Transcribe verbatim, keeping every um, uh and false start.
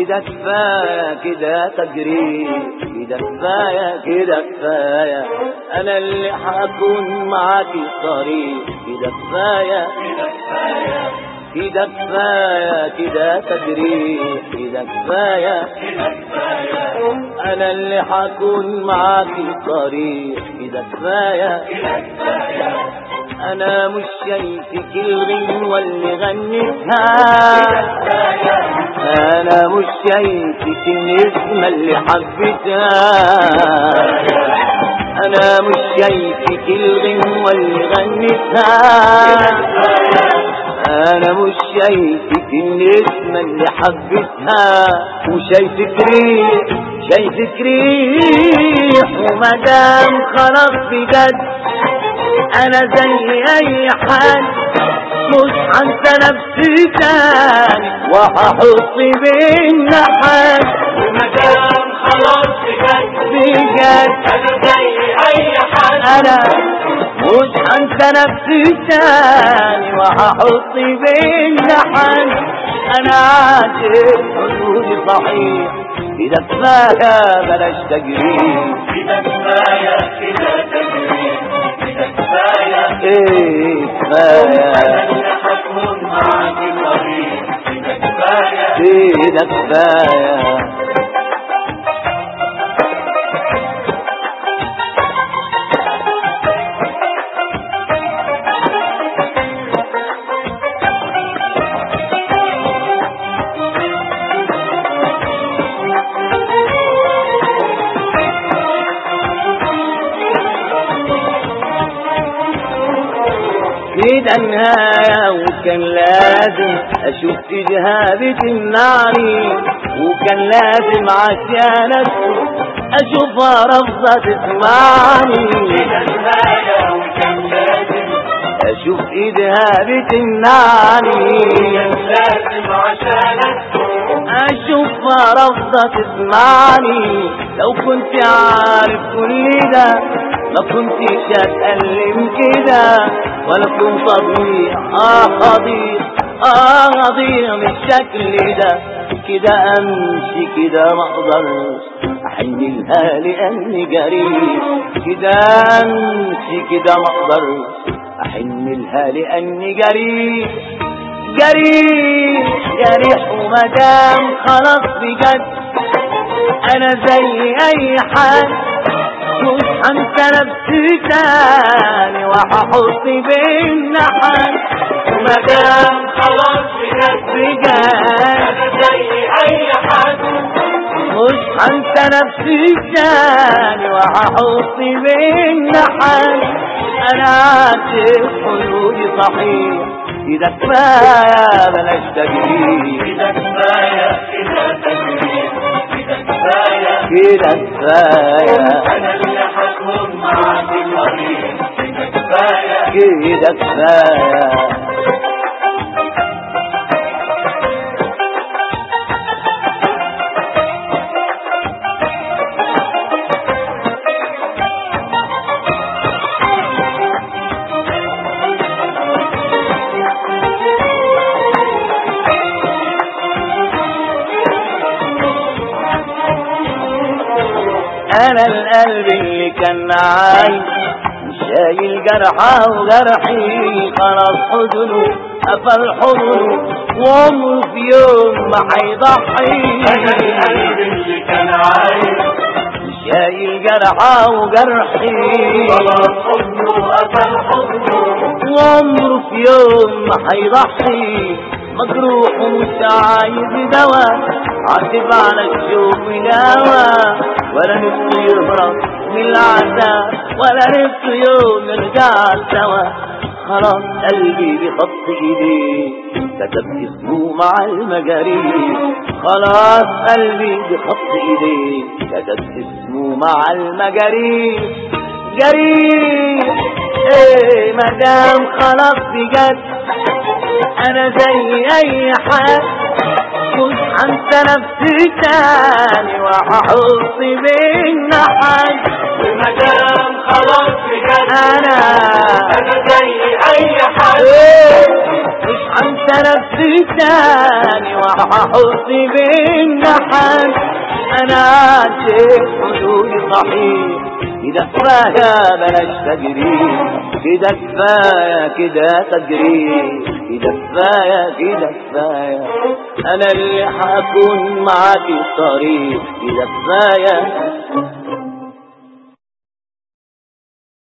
كده كفاية كده تجريح، كده كفاية كده كفاية أنا اللي حكون معاكي صريح، كده كفاية كده كفاية كده تجريح، كده كفاية أنا اللي حكون معاكي صريح، كده كفاية أنا مش شايفك الغنوة اللي غنيتها، أنا مش شايفك النسمة اللي حبيتها، أنا مش شايفك الغنوة اللي غنيتها، أنا مش شايفك النسمة اللي حبيتها، وشايفك ريح شايفك ريح، ومدام خلاص بجد أنا زي أي حد مش هنسى نفسي تاني وهحط بينا حد، ومدام خلاص بجد بجد أنا زي أي حد أنا مش هنسى نفسي تاني وهحط بينا حد، أنا عاشق حدودي صحيح، كده كفاية بلاش تجريح، كده كفاية كده تجريح، كده كفاية ايه كفاية أنا اللي هكون معاكي صريح، كده كفاية كده كفاية. كده النهاية وكان لازم أشوف فيها بتمنعني، وكان لازم عشان أشوفها رفضة تسمعني، كده النهاية وكان لازم أشوف إيدها بتمنعني، كان لازم عشان أشوفها رفضة تسمعني، لو كنت عارف كل ده ما كنتش هتألم كده، ولا كنت أضيع آه أضيع آه أضيع من الشكل ده، كده أمشي كده ما أقدرش أحملها لأني جريح، كده أمشي كده ما أقدرش أحملها لأني جريح، جريح جريح ومدام خلاص بجد أنا زي أي حد مش هنسى نفسي تاني وهحط بينا حد، ومدام خلاص بجد بجد أنا زي أي حد مش هنسى نفسي تاني وهحط بينا حد، أنا عاشق حدودي صحيح، كده كفاية بلاش تجريح، كده كفاية كده تجريح، كده كفاية كده كفاية أنا اللي هكون معاكي صريح، كده كفاية كده كفاية. أنا القلب اللي كان عايش شايل جرحه وجرحي، خلاص حزنه قفل حضنه وعمره في يوم ما هيضحي، أنا القلب اللي كان عايش شايل جرحه وجرحي، خلاص حضنه قفل حضنه وعمره في يوم ما هيضحي، مجروح ومش عايز دوا، عاتب على الشوق والهوى، ولا نفسه يهرب من العذاب، ولا نفسه يوم نرجع سوا، خلاص قلبي بخط ايديه كتب اسمه مع المجاريح، خلاص قلبي بخط ايديه كتب اسمه مع المجاريح، جريح ايه مدام خلاص بجد انا زي اي حد مش هنسى نفسي تاني وهحط بينا حد، ومدام خلاص بجد انا أنا زي أي حد إيه مش هنسى نفسي تاني وهحط بالنحن انا عديت حدودي صحيح كده كفاية بلاش تجري كده كفاية كده تجري كده كفاية كده كفاية انا اللي هكون معاك الطريق كده كفاية